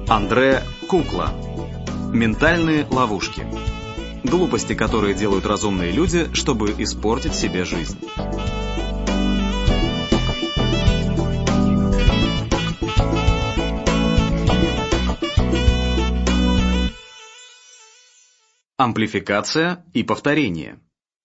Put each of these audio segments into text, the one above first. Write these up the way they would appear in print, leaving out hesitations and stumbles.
Андре Кукла. Ментальные ловушки. Глупости, которые делают разумные люди, чтобы испортить себе жизнь. Амплификация и повторение.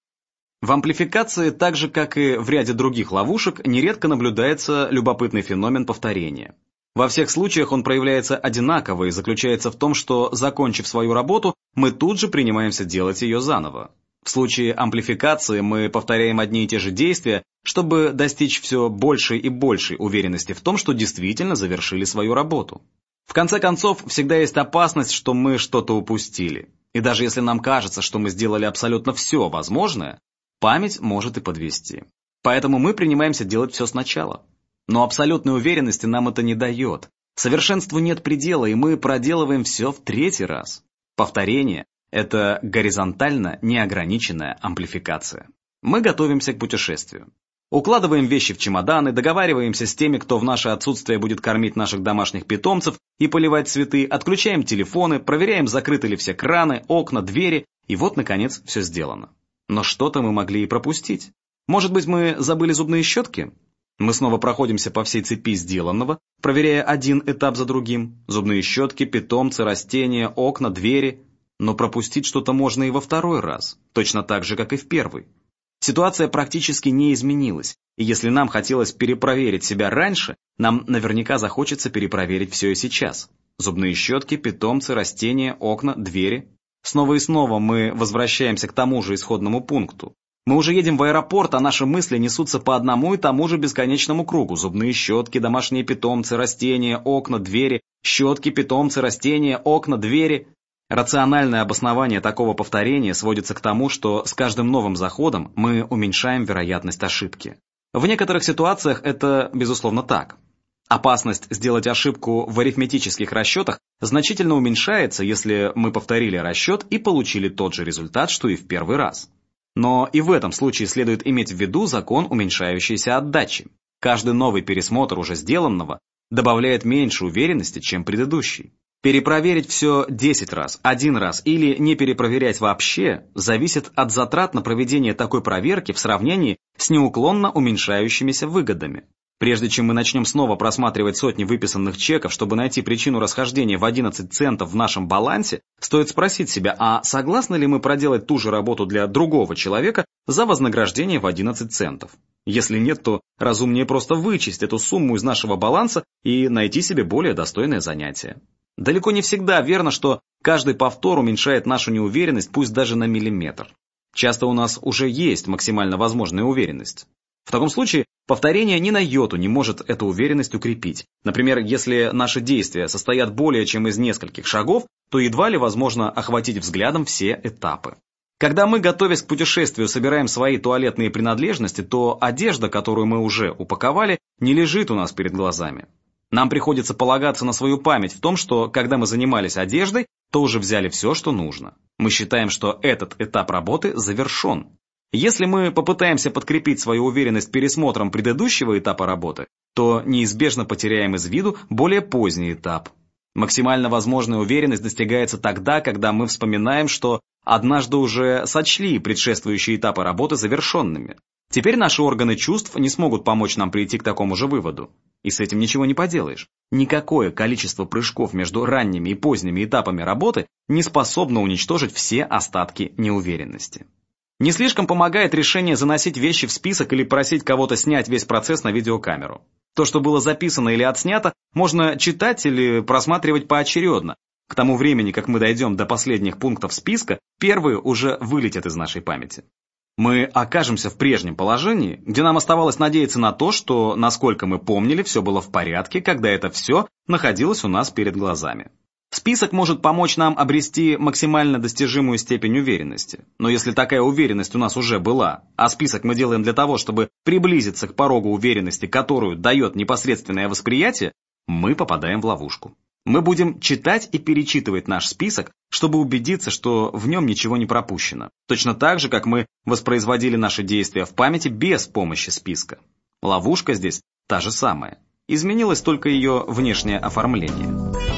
В амплификации, так же как и в ряде других ловушек, нередко наблюдается любопытный феномен повторения. Во всех случаях он проявляется одинаково и заключается в том, что, закончив свою работу, мы тут же принимаемся делать ее заново. В случае амплификации мы повторяем одни и те же действия, чтобы достичь все большей и большей уверенности в том, что действительно завершили свою работу. В конце концов, всегда есть опасность, что мы что-то упустили. И даже если нам кажется, что мы сделали абсолютно все возможное, память может и подвести. Поэтому мы принимаемся делать все сначала. Но абсолютной уверенности нам это не дает. Совершенству нет предела, и мы проделываем все в третий раз. Повторение – это горизонтально неограниченная амплификация. Мы готовимся к путешествию. Укладываем вещи в чемоданы, договариваемся с теми, кто в наше отсутствие будет кормить наших домашних питомцев и поливать цветы, отключаем телефоны, проверяем, закрыты ли все краны, окна, двери, и вот, наконец, все сделано. Но что-то мы могли и пропустить. Может быть, мы забыли зубные щетки? Мы снова проходимся по всей цепи сделанного, проверяя один этап за другим. Зубные щетки, питомцы, растения, окна, двери. Но пропустить что-то можно и во второй раз, точно так же, как и в первый. Ситуация практически не изменилась, и если нам хотелось перепроверить себя раньше, нам наверняка захочется перепроверить все и сейчас. Зубные щетки, питомцы, растения, окна, двери. Снова и снова мы возвращаемся к тому же исходному пункту. Мы уже едем в аэропорт, а наши мысли несутся по одному и тому же бесконечному кругу. Зубные щетки, домашние питомцы, растения, окна, двери, щетки, питомцы, растения, окна, двери. Рациональное обоснование такого повторения сводится к тому, что с каждым новым заходом мы уменьшаем вероятность ошибки. В некоторых ситуациях это, безусловно, так. Опасность сделать ошибку в арифметических расчетах значительно уменьшается, если мы повторили расчет и получили тот же результат, что и в первый раз. Но и в этом случае следует иметь в виду закон уменьшающейся отдачи. Каждый новый пересмотр уже сделанного добавляет меньше уверенности, чем предыдущий. Перепроверить все 10 раз, 1 раз или не перепроверять вообще зависит от затрат на проведение такой проверки в сравнении с неуклонно уменьшающимися выгодами. Прежде чем мы начнем снова просматривать сотни выписанных чеков, чтобы найти причину расхождения в 11 центов в нашем балансе, стоит спросить себя, а согласны ли мы проделать ту же работу для другого человека за вознаграждение в 11 центов? Если нет, то разумнее просто вычесть эту сумму из нашего баланса и найти себе более достойное занятие. Далеко не всегда верно, что каждый повтор уменьшает нашу неуверенность, пусть даже на миллиметр. Часто у нас уже есть максимально возможная уверенность. В таком случае повторение ни на йоту не может эту уверенность укрепить. Например, если наши действия состоят более чем из нескольких шагов, то едва ли возможно охватить взглядом все этапы. Когда мы, готовясь к путешествию, собираем свои туалетные принадлежности, то одежда, которую мы уже упаковали, не лежит у нас перед глазами. Нам приходится полагаться на свою память в том, что, когда мы занимались одеждой, то уже взяли все, что нужно. Мы считаем, что этот этап работы завершен. Если мы попытаемся подкрепить свою уверенность пересмотром предыдущего этапа работы, то неизбежно потеряем из виду более поздний этап. Максимально возможная уверенность достигается тогда, когда мы вспоминаем, что однажды уже сочли предшествующие этапы работы завершенными. Теперь наши органы чувств не смогут помочь нам прийти к такому же выводу. И с этим ничего не поделаешь. Никакое количество прыжков между ранними и поздними этапами работы не способно уничтожить все остатки неуверенности. Не слишком помогает решение заносить вещи в список или просить кого-то снять весь процесс на видеокамеру. То, что было записано или отснято, можно читать или просматривать поочередно. К тому времени, как мы дойдем до последних пунктов списка, первые уже вылетят из нашей памяти. Мы окажемся в прежнем положении, где нам оставалось надеяться на то, что, насколько мы помнили, все было в порядке, когда это все находилось у нас перед глазами. Список может помочь нам обрести максимально достижимую степень уверенности. Но если такая уверенность у нас уже была, а список мы делаем для того, чтобы приблизиться к порогу уверенности, которую дает непосредственное восприятие, мы попадаем в ловушку. Мы будем читать и перечитывать наш список, чтобы убедиться, что в нем ничего не пропущено. Точно так же, как мы воспроизводили наши действия в памяти без помощи списка. Ловушка здесь та же самая. Изменилось только ее внешнее оформление.